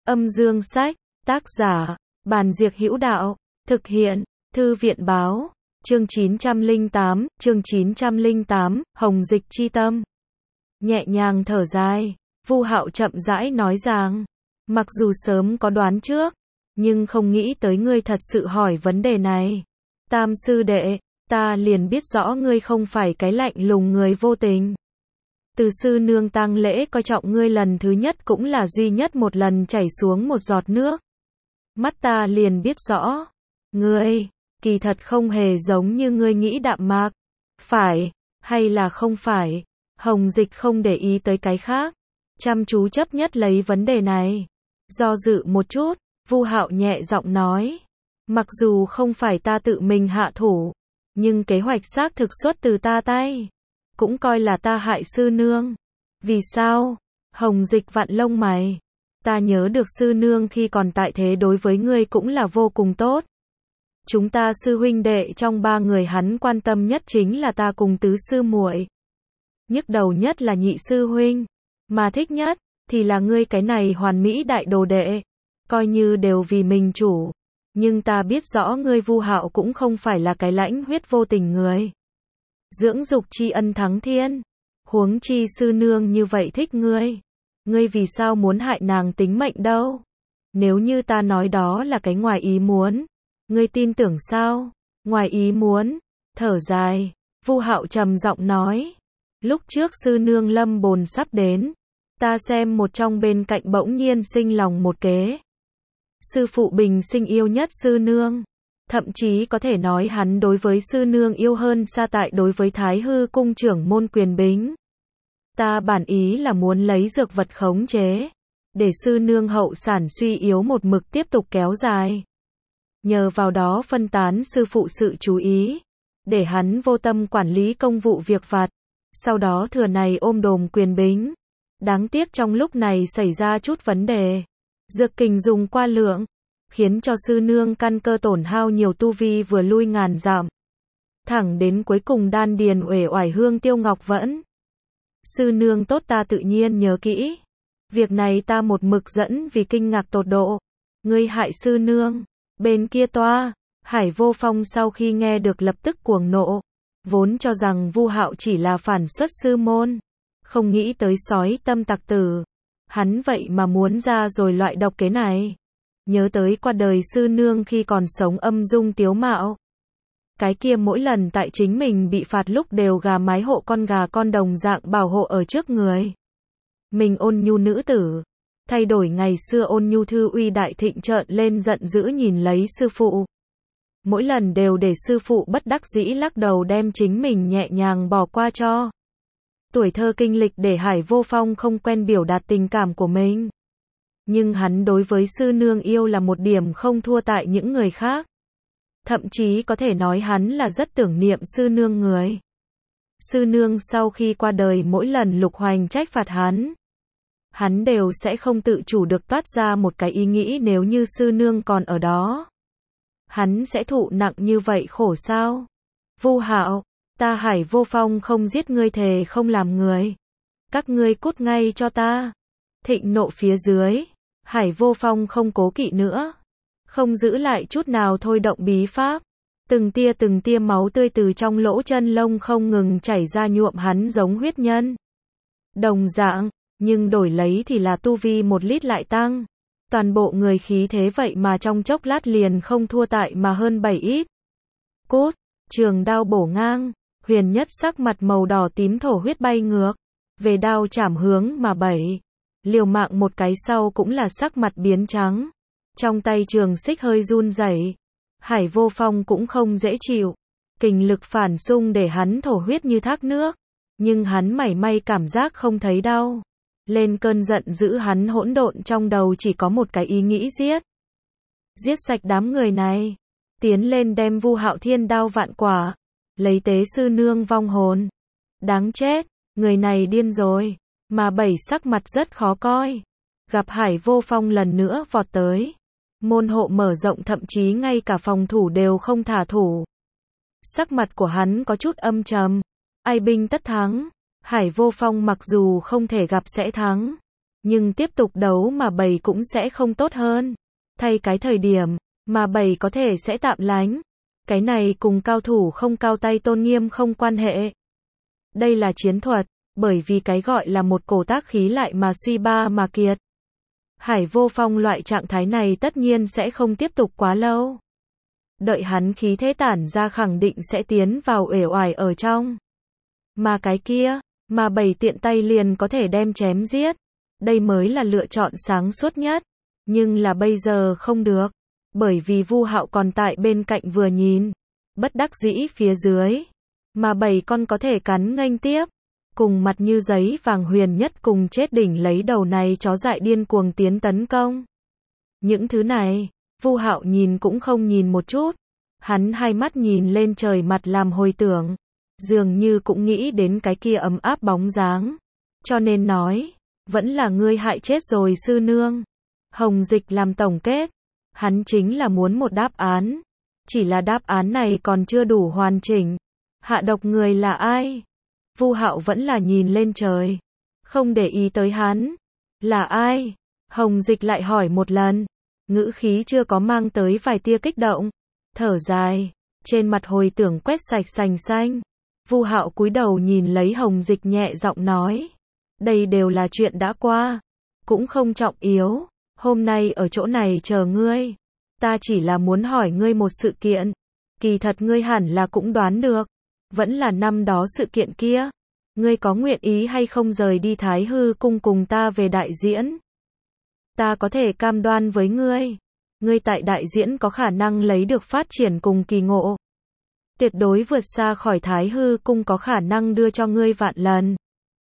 Âm dương sách, tác giả, Bàn Diệc Hữu Đạo, thực hiện, Thư viện báo, chương 908, Hồng Dịch Chi Tâm. Nhẹ nhàng thở dài, Vu Hạo chậm rãi nói rằng, mặc dù sớm có đoán trước, nhưng không nghĩ tới ngươi thật sự hỏi vấn đề này. Tam sư đệ, ta liền biết rõ ngươi không phải cái lạnh lùng người vô tình. Từ sư nương tang lễ coi trọng ngươi lần thứ nhất cũng là duy nhất một lần chảy xuống một giọt nước. Mắt ta liền biết rõ, ngươi, kỳ thật không hề giống như ngươi nghĩ đạm mạc. Phải, hay là không phải? Hồng Dịch không để ý tới cái khác, chăm chú chấp nhất lấy vấn đề này. Do dự một chút, Vu Hạo nhẹ giọng nói, mặc dù không phải ta tự mình hạ thủ, nhưng kế hoạch xác thực xuất từ ta tay, cũng coi là ta hại sư nương. Vì sao? Hồng Dịch vặn lông mày. Ta nhớ được sư nương khi còn tại thế đối với ngươi cũng là vô cùng tốt. Chúng ta sư huynh đệ trong ba người hắn quan tâm nhất chính là ta cùng tứ sư muội. Nhức đầu nhất là nhị sư huynh, mà thích nhất thì là ngươi cái này hoàn mỹ đại đồ đệ, coi như đều vì mình chủ. Nhưng ta biết rõ ngươi Vu Hạo cũng không phải là cái lãnh huyết vô tình người. Dưỡng dục tri ân thắng thiên, huống chi sư nương như vậy thích ngươi. Ngươi vì sao muốn hại nàng tính mệnh đâu? Nếu như ta nói đó là cái ngoài ý muốn, ngươi tin tưởng sao? Ngoài ý muốn, thở dài, Vu Hạo trầm giọng nói, lúc trước sư nương lâm bồn sắp đến, ta xem một trong bên cạnh bỗng nhiên sinh lòng một kế. Sư phụ bình sinh yêu nhất sư nương, thậm chí có thể nói hắn đối với sư nương yêu hơn xa tại đối với Thái Hư cung trưởng môn Quyền Bính. Ta bản ý là muốn lấy dược vật khống chế, để sư nương hậu sản suy yếu một mực tiếp tục kéo dài. Nhờ vào đó phân tán sư phụ sự chú ý, để hắn vô tâm quản lý công vụ việc vặt, sau đó thừa này ôm đồm Quyền Bính. Đáng tiếc trong lúc này xảy ra chút vấn đề. Dược kình dùng qua lượng, khiến cho sư nương căn cơ tổn hao nhiều, tu vi vừa lui ngàn dặm. Thẳng đến cuối cùng đan điền uể oải hương tiêu ngọc vẫn. Sư nương tốt ta tự nhiên nhớ kỹ. Việc này ta một mực dẫn vì kinh ngạc tột độ. Ngươi hại sư nương. Bên kia toa, Hải Vô Phong sau khi nghe được lập tức cuồng nộ. Vốn cho rằng Vu Hạo chỉ là phản xuất sư môn. Không nghĩ tới sói tâm tặc tử. Hắn vậy mà muốn ra rồi loại độc kế này. Nhớ tới qua đời sư nương khi còn sống âm dung tiếu mạo. Cái kia mỗi lần tại chính mình bị phạt lúc đều gà mái hộ con gà con đồng dạng bảo hộ ở trước người. Mình ôn nhu nữ tử. Thay đổi ngày xưa ôn nhu thư uy đại thịnh trợn lên giận dữ nhìn lấy sư phụ. Mỗi lần đều để sư phụ bất đắc dĩ lắc đầu đem chính mình nhẹ nhàng bỏ qua cho. Tuổi thơ kinh lịch để Hải Vô Phong không quen biểu đạt tình cảm của mình. Nhưng hắn đối với sư nương yêu là một điểm không thua tại những người khác. Thậm chí có thể nói hắn là rất tưởng niệm sư nương người. Sư nương sau khi qua đời mỗi lần Lục Hoành trách phạt hắn đều sẽ không tự chủ được toát ra một cái ý nghĩ nếu như sư nương còn ở đó. Hắn sẽ thụ nặng như vậy khổ sao? Vu Hạo, ta Hải Vô Phong không giết ngươi thề không làm người. Các ngươi cút ngay cho ta. Thịnh nộ phía dưới, Hải Vô Phong không cố kỵ nữa. Không giữ lại chút nào thôi động bí pháp. Từng tia máu tươi từ trong lỗ chân lông không ngừng chảy ra nhuộm hắn giống huyết nhân. Đồng dạng, nhưng đổi lấy thì là tu vi 1 lít lại tăng. Toàn bộ người khí thế vậy mà trong chốc lát liền không thua tại mà hơn 7 ít. Cốt, trường đao bổ ngang, huyền nhất sắc mặt màu đỏ tím thổ huyết bay ngược. Về đao chảm hướng mà bảy. Liều mạng một cái sau cũng là sắc mặt biến trắng. Trong tay trường xích hơi run rẩy. Hải Vô Phong cũng không dễ chịu. Kình lực phản xung để hắn thổ huyết như thác nước. Nhưng hắn mảy may cảm giác không thấy đau. Lên cơn giận dữ hắn hỗn độn trong đầu chỉ có một cái ý nghĩ giết. Giết sạch đám người này. Tiến lên đem Vu Hạo thiên đao vạn quả. Lấy tế sư nương vong hồn. Đáng chết, người này điên rồi. Mà bảy sắc mặt rất khó coi. Gặp Hải Vô Phong lần nữa vọt tới. Môn hộ mở rộng thậm chí ngay cả phòng thủ đều không thả thủ. Sắc mặt của hắn có chút âm trầm. Ai binh tất thắng. Hải Vô Phong mặc dù không thể gặp sẽ thắng. Nhưng tiếp tục đấu mà bầy cũng sẽ không tốt hơn. Thay cái thời điểm mà bầy có thể sẽ tạm lánh. Cái này cùng cao thủ không cao tay tôn nghiêm không quan hệ. Đây là chiến thuật, bởi vì cái gọi là một cổ tác khí lại mà suy ba mà kiệt. Hải Vô Phong loại trạng thái này tất nhiên sẽ không tiếp tục quá lâu. Đợi hắn khí thế tản ra khẳng định sẽ tiến vào uể oải ở trong. Mà cái kia, mà bầy tiện tay liền có thể đem chém giết. Đây mới là lựa chọn sáng suốt nhất. Nhưng là bây giờ không được. Bởi vì Vu Hạo còn tại bên cạnh vừa nhìn. Bất đắc dĩ phía dưới. Mà bầy con có thể cắn nghênh tiếp. Cùng mặt như giấy vàng Huyền Nhất cùng chết đỉnh lấy đầu này chó dại điên cuồng tiến tấn công. Những thứ này, Vu Hạo nhìn cũng không nhìn một chút. Hắn hai mắt nhìn lên trời mặt làm hồi tưởng. Dường như cũng nghĩ đến cái kia ấm áp bóng dáng. Cho nên nói, vẫn là ngươi hại chết rồi sư nương. Hồng Dịch làm tổng kết. Hắn chính là muốn một đáp án. Chỉ là đáp án này còn chưa đủ hoàn chỉnh. Hạ độc người là ai? Vu Hạo vẫn là nhìn lên trời. Không để ý tới hắn. Là ai? Hồng Dịch lại hỏi một lần. Ngữ khí chưa có mang tới vài tia kích động. Thở dài. Trên mặt hồi tưởng quét sạch sành xanh. Vu Hạo cúi đầu nhìn lấy Hồng Dịch nhẹ giọng nói. Đây đều là chuyện đã qua. Cũng không trọng yếu. Hôm nay ở chỗ này chờ ngươi. Ta chỉ là muốn hỏi ngươi một sự kiện. Kỳ thật ngươi hẳn là cũng đoán được. Vẫn là năm đó sự kiện kia. Ngươi có nguyện ý hay không rời đi Thái Hư cung cùng ta về đại diễn? Ta có thể cam đoan với ngươi. Ngươi tại đại diễn có khả năng lấy được phát triển cùng kỳ ngộ. Tuyệt đối vượt xa khỏi Thái Hư cung có khả năng đưa cho ngươi vạn lần.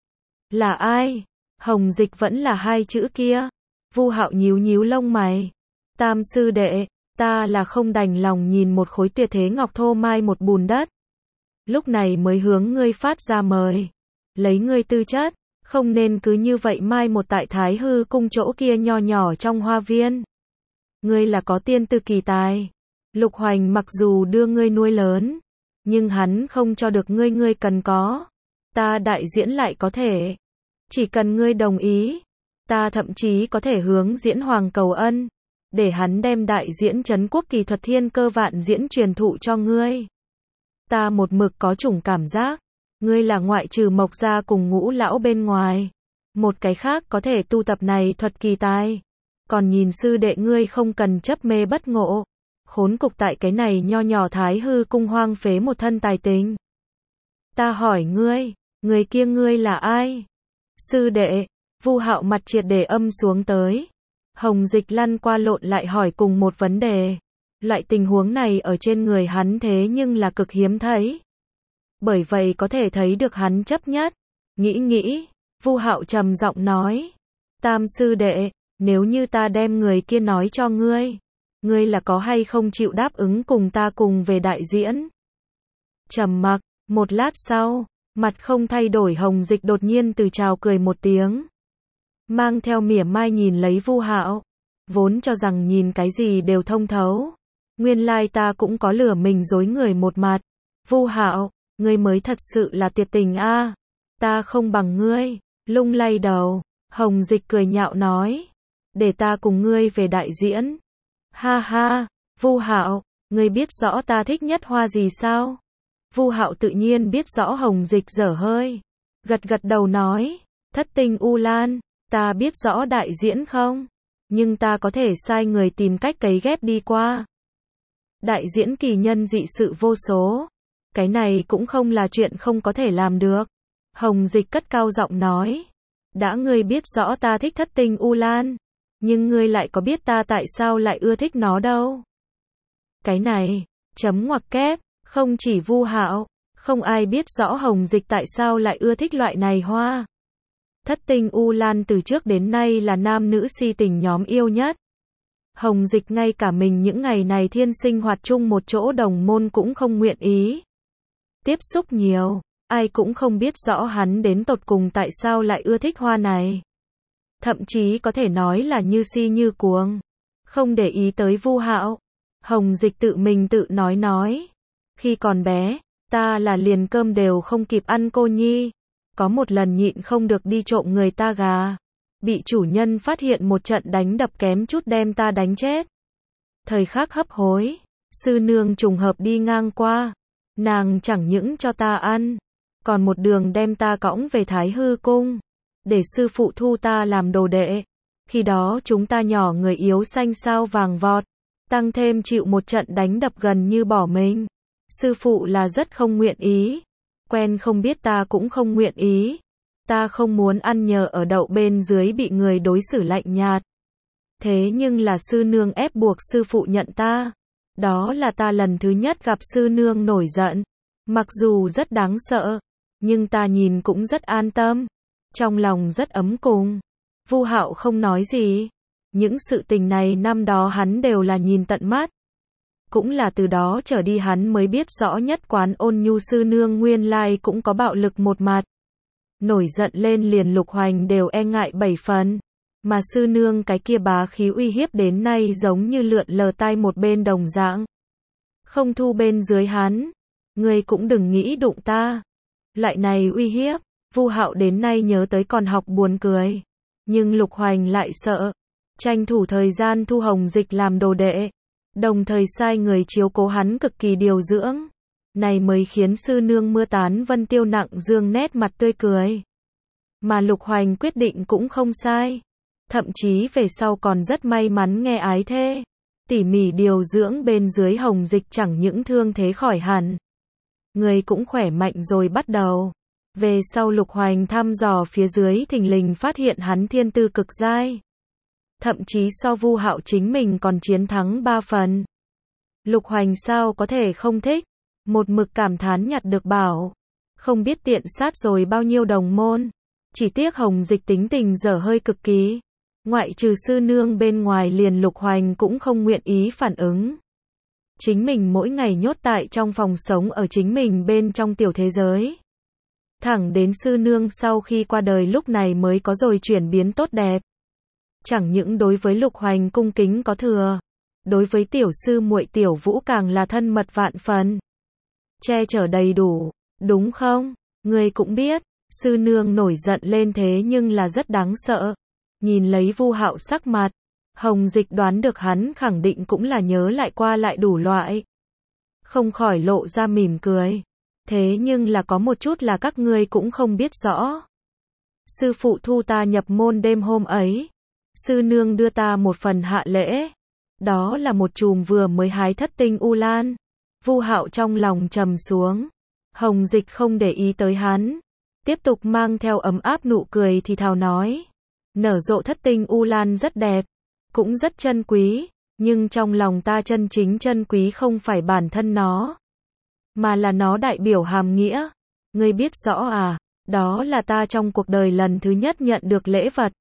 Là ai? Hồng Dịch vẫn là hai chữ kia. Vu Hạo nhíu nhíu lông mày. Tam sư đệ, ta là không đành lòng nhìn một khối tuyệt thế ngọc thô mai một bùn đất. Lúc này mới hướng ngươi phát ra mời. Lấy ngươi tư chất, không nên cứ như vậy mai một tại Thái Hư cung chỗ kia nho nhỏ trong hoa viên. Ngươi là có tiên tư kỳ tài. Lục Hoành mặc dù đưa ngươi nuôi lớn, nhưng hắn không cho được ngươi cần có. Ta đại diễn lại có thể. Chỉ cần ngươi đồng ý, ta thậm chí có thể hướng diễn hoàng cầu ân, để hắn đem đại diễn trấn quốc kỳ thuật thiên cơ vạn diễn truyền thụ cho ngươi. Ta một mực có chủng cảm giác, ngươi là ngoại trừ Mộc gia cùng Ngũ lão bên ngoài, một cái khác có thể tu tập này thuật kỳ tài. Còn nhìn sư đệ ngươi không cần chấp mê bất ngộ, khốn cục tại cái này nho nhỏ Thái Hư cung hoang phế một thân tài tình. Ta hỏi ngươi, người kia ngươi là ai? Sư đệ, Vu Hạo mặt triệt để âm xuống tới. Hồng Dịch lăn qua lộn lại hỏi cùng một vấn đề. Loại tình huống này ở trên người hắn thế nhưng là cực hiếm thấy. Bởi vậy có thể thấy được hắn chấp nhất. Nghĩ, Vu Hạo trầm giọng nói. Tam sư đệ, nếu như ta đem người kia nói cho ngươi, ngươi là có hay không chịu đáp ứng cùng ta cùng về đại diễn? Trầm mặc, một lát sau, mặt không thay đổi Hồng Dịch đột nhiên từ chào cười một tiếng. Mang theo mỉa mai nhìn lấy Vu Hạo, vốn cho rằng nhìn cái gì đều thông thấu. Nguyên lai ta cũng có lừa mình dối người một mặt. Vu Hạo, ngươi mới thật sự là tuyệt tình a. Ta không bằng ngươi. Lung lay đầu, Hồng Dịch cười nhạo nói. Để ta cùng ngươi về đại diễn. Ha ha, Vu Hạo, ngươi biết rõ ta thích nhất hoa gì sao? Vu Hạo tự nhiên biết rõ Hồng Dịch dở hơi. Gật gật đầu nói. Thất tinh U Lan, ta biết rõ đại diễn không? Nhưng ta có thể sai người tìm cách cấy ghép đi qua. Đại diễn kỳ nhân dị sự vô số. Cái này cũng không là chuyện không có thể làm được. Hồng Dịch cất cao giọng nói. Đã ngươi biết rõ ta thích thất tinh U Lan, nhưng ngươi lại có biết ta tại sao lại ưa thích nó đâu? Cái này, chấm ngoặc kép, không chỉ Vu Hạo, không ai biết rõ Hồng Dịch tại sao lại ưa thích loại này hoa. Thất tinh U Lan từ trước đến nay là nam nữ si tình nhóm yêu nhất. Hồng Dịch ngay cả mình những ngày này thiên sinh hoạt chung một chỗ đồng môn cũng không nguyện ý. Tiếp xúc nhiều, ai cũng không biết rõ hắn đến tột cùng tại sao lại ưa thích hoa này. Thậm chí có thể nói là như si như cuồng. Không để ý tới Vu Hạo, Hồng Dịch tự mình tự nói. Khi còn bé, ta là liền cơm đều không kịp ăn cô nhi. Có một lần nhịn không được đi trộm người ta gà. bị chủ nhân phát hiện một trận đánh đập kém chút đem ta đánh chết. Thời khắc hấp hối, sư nương trùng hợp đi ngang qua, nàng chẳng những cho ta ăn, còn một đường đem ta cõng về Thái Hư cung, để sư phụ thu ta làm đồ đệ. Khi đó chúng ta nhỏ người yếu xanh sao vàng vọt, tăng thêm chịu một trận đánh đập gần như bỏ mình. Sư phụ là rất không nguyện ý, quen không biết ta cũng không nguyện ý. Ta không muốn ăn nhờ ở đậu bên dưới bị người đối xử lạnh nhạt. Thế nhưng là sư nương ép buộc sư phụ nhận ta. Đó là ta lần thứ nhất gặp sư nương nổi giận. Mặc dù rất đáng sợ, nhưng ta nhìn cũng rất an tâm. Trong lòng rất ấm cùng. Vu Hạo không nói gì. Những sự tình này năm đó hắn đều là nhìn tận mắt. Cũng là từ đó trở đi hắn mới biết rõ nhất quán Ôn Nhu sư nương nguyên lai cũng có bạo lực một mặt. Nổi giận lên liền Lục Hoành đều e ngại 7 phần. Mà sư nương cái kia bá khí uy hiếp đến nay giống như lượn lờ tai một bên đồng dạng. Không thu bên dưới hắn. Ngươi cũng đừng nghĩ đụng ta. Loại này uy hiếp, Vu Hạo đến nay nhớ tới còn học buồn cười. Nhưng Lục Hoành lại sợ. Tranh thủ thời gian thu Hồng Dịch làm đồ đệ. Đồng thời sai người chiếu cố hắn cực kỳ điều dưỡng. Này mới khiến sư nương Mưa Tán Vân Tiêu nặng dương nét mặt tươi cười. Mà Lục Hoành quyết định cũng không sai. Thậm chí về sau còn rất may mắn nghe ái thê. Tỉ mỉ điều dưỡng bên dưới Hồng Dịch chẳng những thương thế khỏi hẳn. Người cũng khỏe mạnh rồi bắt đầu. Về sau Lục Hoành thăm dò phía dưới thình lình phát hiện hắn thiên tư cực giai. Thậm chí so Vu Hạo chính mình còn chiến thắng 3 phần. Lục Hoành sao có thể không thích. Một mực cảm thán nhặt được bảo. Không biết tiện sát rồi bao nhiêu đồng môn. Chỉ tiếc Hồng Dịch tính tình dở hơi cực kỳ. Ngoại trừ sư nương bên ngoài liền Lục Hoành cũng không nguyện ý phản ứng. Chính mình mỗi ngày nhốt tại trong phòng sống ở chính mình bên trong tiểu thế giới. Thẳng đến sư nương sau khi qua đời lúc này mới có rồi chuyển biến tốt đẹp. Chẳng những đối với Lục Hoành cung kính có thừa. Đối với tiểu sư muội Tiểu Vũ càng là thân mật vạn phần. Che chở đầy đủ, đúng không? Ngươi cũng biết, sư nương nổi giận lên thế nhưng là rất đáng sợ. Nhìn lấy Vu Hạo sắc mặt, Hồng Dịch đoán được hắn khẳng định cũng là nhớ lại qua lại đủ loại. Không khỏi lộ ra mỉm cười. Thế nhưng là có một chút là các ngươi cũng không biết rõ. Sư phụ thu ta nhập môn đêm hôm ấy. Sư nương đưa ta một phần hạ lễ. Đó là một chùm vừa mới hái thất tinh u lan. Vu Hạo trong lòng trầm xuống. Hồng Dịch không để ý tới hắn. Tiếp tục mang theo ấm áp nụ cười thì thào nói. Nở rộ thất tinh u lan rất đẹp. Cũng rất chân quý. Nhưng trong lòng ta chân chính chân quý không phải bản thân nó. Mà là nó đại biểu hàm nghĩa. Ngươi biết rõ à? Đó là ta trong cuộc đời lần thứ nhất nhận được lễ vật.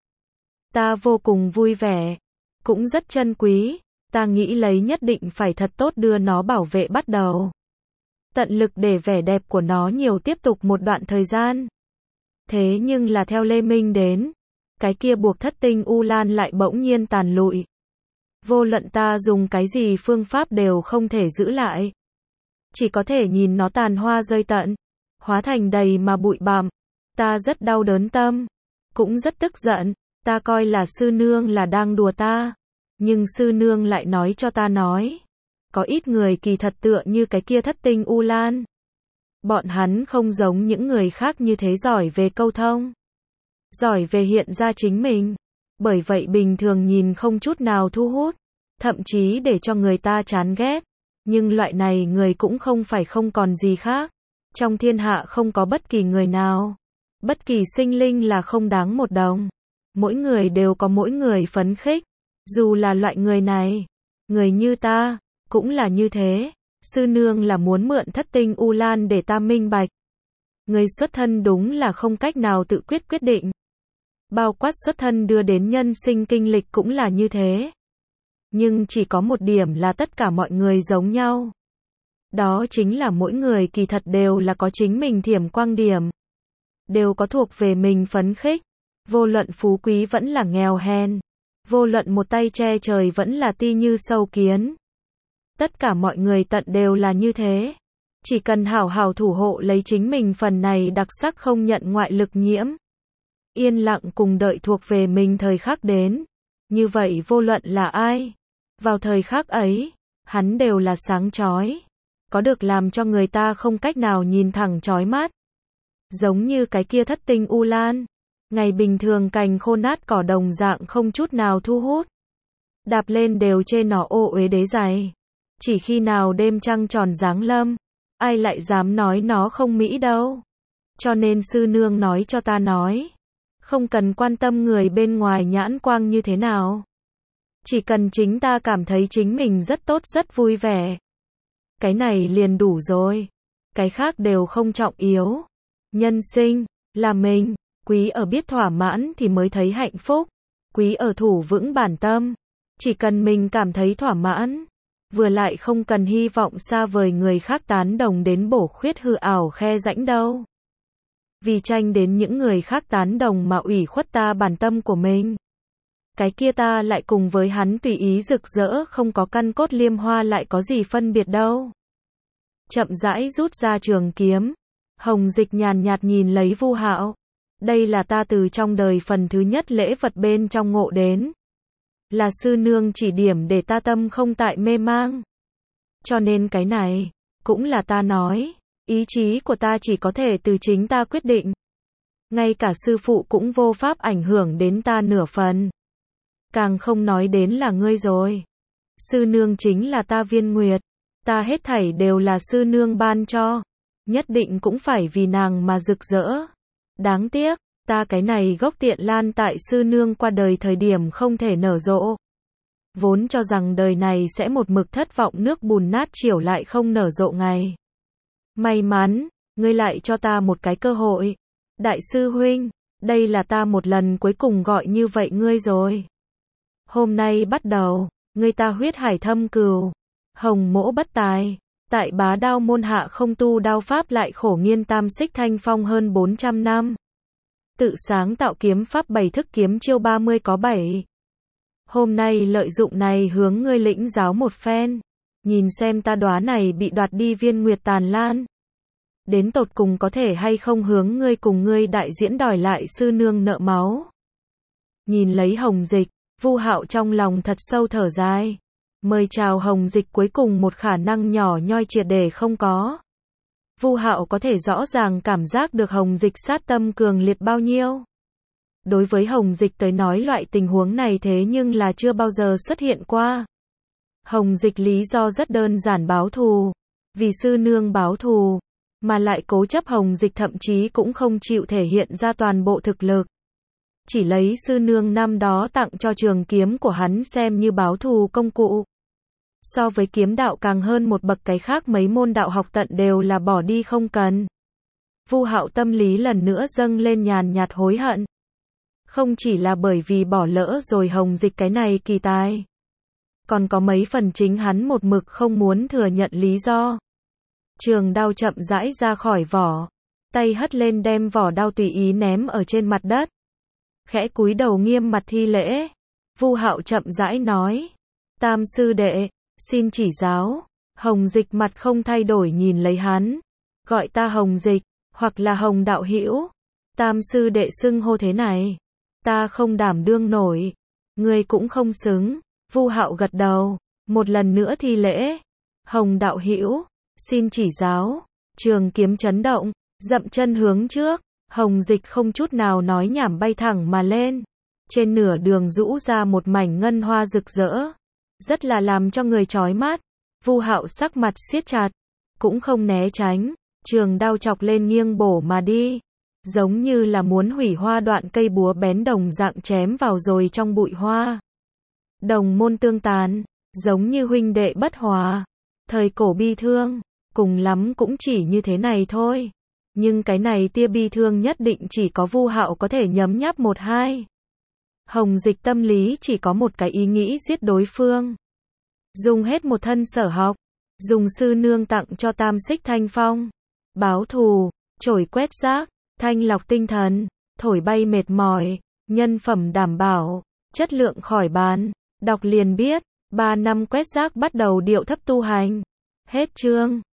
Ta vô cùng vui vẻ. Cũng rất chân quý. Ta nghĩ lấy nhất định phải thật tốt đưa nó bảo vệ bắt đầu. Tận lực để vẻ đẹp của nó nhiều tiếp tục một đoạn thời gian. Thế nhưng là theo Lê Minh đến, cái kia buộc thất tinh u lan lại bỗng nhiên tàn lụi. Vô luận ta dùng cái gì phương pháp đều không thể giữ lại. Chỉ có thể nhìn nó tàn hoa rơi tận, hóa thành đầy mà bụi bặm. Ta rất đau đớn tâm, cũng rất tức giận. Ta coi là sư nương là đang đùa ta. Nhưng sư nương lại nói cho ta nói. Có ít người kỳ thật tựa như cái kia thất tinh u lan. Bọn hắn không giống những người khác như thế giỏi về câu thông. Giỏi về hiện ra chính mình. Bởi vậy bình thường nhìn không chút nào thu hút. Thậm chí để cho người ta chán ghét. Nhưng loại này người cũng không phải không còn gì khác. Trong thiên hạ không có bất kỳ người nào. Bất kỳ sinh linh là không đáng một đồng. Mỗi người đều có mỗi người phấn khích. Dù là loại người này. Người như ta. Cũng là như thế. Sư nương là muốn mượn thất tinh u lan để ta minh bạch. Người xuất thân đúng là không cách nào tự quyết định. Bao quát xuất thân đưa đến nhân sinh kinh lịch cũng là như thế. Nhưng chỉ có một điểm là tất cả mọi người giống nhau. Đó chính là mỗi người kỳ thật đều là có chính mình thiểm quang điểm. Đều có thuộc về mình phấn khích. Vô luận phú quý vẫn là nghèo hèn. Vô luận một tay che trời vẫn là ti như sâu kiến. Tất cả mọi người tận đều là như thế. Chỉ cần hảo hảo thủ hộ lấy chính mình phần này đặc sắc không nhận ngoại lực nhiễm. yên lặng cùng đợi thuộc về mình thời khắc đến. Như vậy vô luận là ai, vào thời khắc ấy, hắn đều là sáng chói, có được làm cho người ta không cách nào nhìn thẳng chói mắt. Giống như cái kia thất tinh u lan, ngày bình thường cành khô nát cỏ đồng dạng không chút nào thu hút. Đạp lên đều chê nó ô uế đế dày. Chỉ khi nào đêm trăng tròn giáng lâm, ai lại dám nói nó không mỹ đâu. Cho nên sư nương nói cho ta nói, không cần quan tâm người bên ngoài nhãn quang như thế nào. Chỉ cần chính ta cảm thấy chính mình rất tốt rất vui vẻ. Cái này liền đủ rồi. Cái khác đều không trọng yếu. Nhân sinh, là mình, quý ở biết thỏa mãn thì mới thấy hạnh phúc. Quý ở thủ vững bản tâm. Chỉ cần mình cảm thấy thỏa mãn. Vừa lại không cần hy vọng xa vời người khác tán đồng đến bổ khuyết hư ảo khe rãnh đâu. Vì tranh đến những người khác tán đồng mà ủy khuất ta bản tâm của mình. Cái kia ta lại cùng với hắn tùy ý rực rỡ không có căn cốt liêm hoa lại có gì phân biệt đâu. Chậm rãi rút ra trường kiếm. Hồng Dịch nhàn nhạt nhìn lấy Vu Hạo. Đây là ta từ trong đời phần thứ nhất lễ vật bên trong ngộ đến. Là sư nương chỉ điểm để ta tâm không tại mê mang. Cho nên cái này, cũng là ta nói, ý chí của ta chỉ có thể từ chính ta quyết định. Ngay cả sư phụ cũng vô pháp ảnh hưởng đến ta nửa phần. Càng không nói đến là ngươi rồi. Sư nương chính là ta viên nguyệt. Ta hết thảy đều là sư nương ban cho. Nhất định cũng phải vì nàng mà rực rỡ. Đáng tiếc, ta cái này gốc tiện lan tại sư nương qua đời thời điểm không thể nở rộ. Vốn cho rằng đời này sẽ một mực thất vọng nước bùn nát chiểu lại không nở rộ ngày. May mắn, ngươi lại cho ta một cái cơ hội. Đại sư huynh, đây là ta một lần cuối cùng gọi như vậy ngươi rồi. Hôm nay bắt đầu, ngươi ta huyết hải thâm cừu. Hồng mỗ bất tài. Tại bá đao môn hạ không tu đao pháp lại khổ nghiên tam xích thanh phong hơn 400 năm. Tự sáng tạo kiếm pháp 7 thức kiếm chiêu 30 có 7. Hôm nay lợi dụng này hướng ngươi lĩnh giáo một phen. Nhìn xem ta đóa này bị đoạt đi viên nguyệt tàn lan. Đến tột cùng có thể hay không hướng ngươi cùng ngươi đại diễn đòi lại sư nương nợ máu. Nhìn lấy Hồng Dịch, Vu Hạo trong lòng thật sâu thở dài. Mời chào Hồng Dịch cuối cùng một khả năng nhỏ nhoi triệt để không có. Vu Hạo có thể rõ ràng cảm giác được Hồng Dịch sát tâm cường liệt bao nhiêu. Đối với Hồng Dịch tới nói loại tình huống này thế nhưng là chưa bao giờ xuất hiện qua. Hồng Dịch lý do rất đơn giản báo thù. Vì sư nương báo thù. Mà lại cố chấp Hồng Dịch thậm chí cũng không chịu thể hiện ra toàn bộ thực lực. Chỉ lấy sư nương năm đó tặng cho trường kiếm của hắn xem như báo thù công cụ. So với kiếm đạo càng hơn một bậc cái khác mấy môn đạo học tận đều là bỏ đi không cần. Vu Hạo tâm lý lần nữa dâng lên nhàn nhạt hối hận. Không chỉ là bởi vì bỏ lỡ rồi Hồng Dịch cái này kỳ tài. Còn có mấy phần chính hắn một mực không muốn thừa nhận lý do. Trường đao chậm rãi ra khỏi vỏ. Tay hất lên đem vỏ đao tùy ý ném ở trên mặt đất. Khẽ cúi đầu nghiêm mặt thi lễ. Vu Hạo chậm rãi nói. Tam sư đệ, xin chỉ giáo. Hồng Dịch mặt không thay đổi nhìn lấy hắn. Gọi ta Hồng Dịch, hoặc là Hồng đạo hữu. Tam sư đệ xưng hô thế này. Ta không đảm đương nổi. Ngươi cũng không xứng. Vu Hạo gật đầu. Một lần nữa thi lễ. Hồng đạo hữu, xin chỉ giáo. Trường kiếm chấn động. Dậm chân hướng trước. Hồng Dịch không chút nào nói nhảm bay thẳng mà lên. Trên nửa đường rũ ra một mảnh ngân hoa rực rỡ. Rất là làm cho người chói mắt. Vu Hạo sắc mặt siết chặt. Cũng không né tránh. Trường đao chọc lên nghiêng bổ mà đi. Giống như là muốn hủy hoa đoạn cây búa bén đồng dạng chém vào rồi trong bụi hoa. Đồng môn tương tàn. Giống như huynh đệ bất hòa. Thời cổ bi thương. Cùng lắm cũng chỉ như thế này thôi. Nhưng cái này tia bi thương nhất định chỉ có Vu Hạo có thể nhấm nháp một hai. Hồng Dịch tâm lý chỉ có một cái ý nghĩ giết đối phương. Dùng hết một thân sở học. Dùng sư nương tặng cho tam xích thanh phong. Báo thù, trổi quét rác, thanh lọc tinh thần, thổi bay mệt mỏi, nhân phẩm đảm bảo, chất lượng khỏi bàn. Đọc liền biết, 3 năm quét rác bắt đầu điệu thấp tu hành. Hết chương.